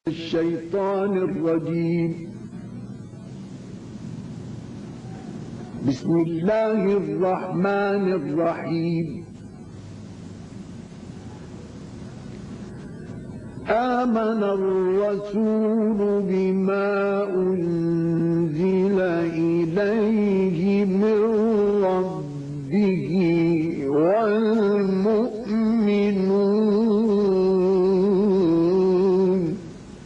الشيطان الرجيم. بسم الله الرحمن الرحيم. آمن الرسول بما أنزل إليه من ربه والمؤمنون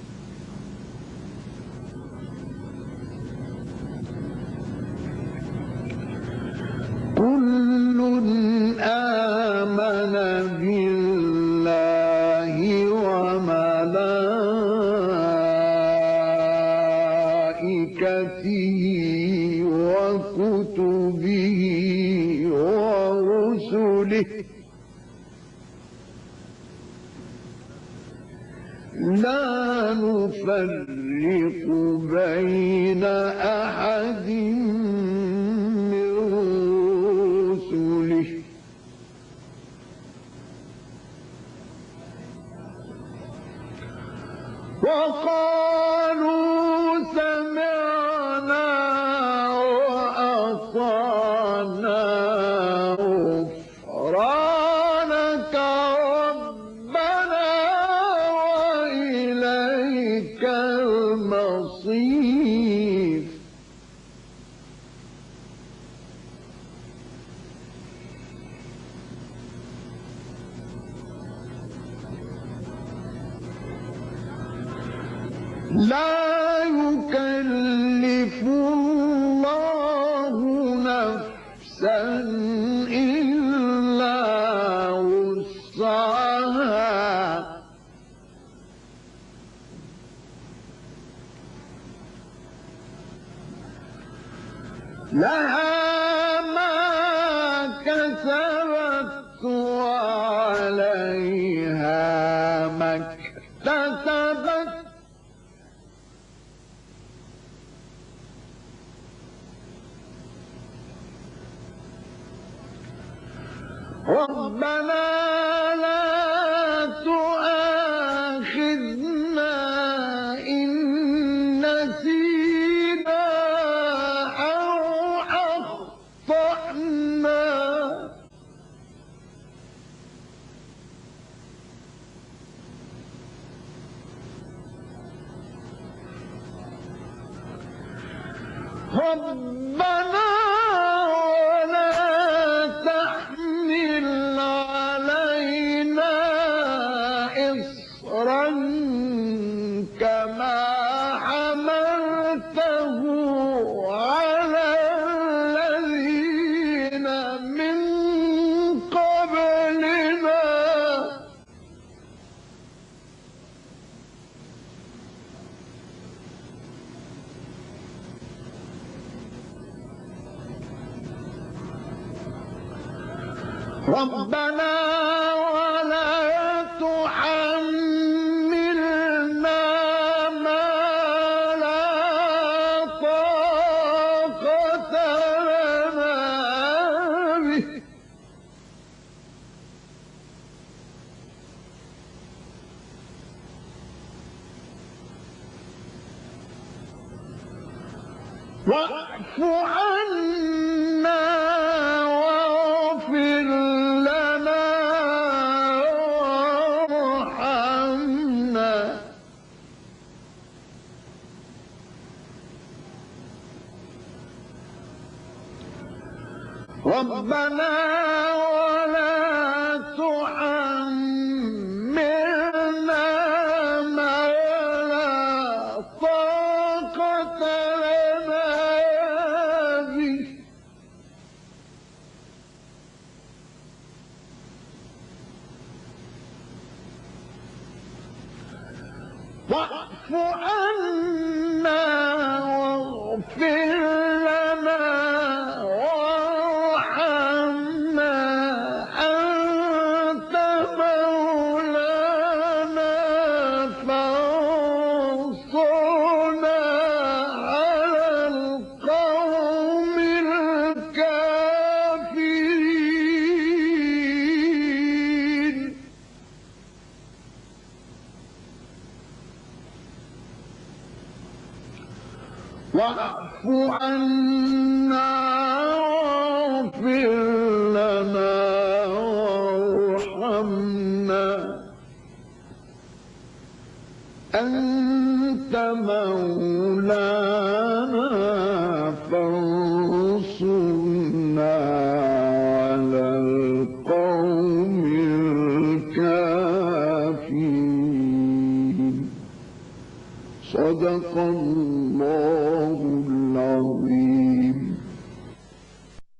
كل آمن بالله وملائكته وكتبه ورسله لا نفرق بين أحد من رسله وقالوا سمعنا وأطعنا غفرانك ربنا وإليك المصير. لا يكلف الله نفسا إلا وسعها لها ما كسبت وعليها ما اكتسبت ربنا لا تؤاخذنا إن نسينا أو أخطأنا ربنا كما حملته على الذين من قبلنا ربنا ولا تحملنا ما لا طاقة لنا به واعف عنا واغفر لنا وارحمنا ربنا ولا تحملنا ما لا طاقة لنا به واعف عنا واغفر لنا وارحمنا أنت مولانا فانصرنا على القوم الكافرين. واعف عنا واغفر لنا وارحمنا أنت مولانا فانصرنا على القوم الكافرين. صدق الله العظيم.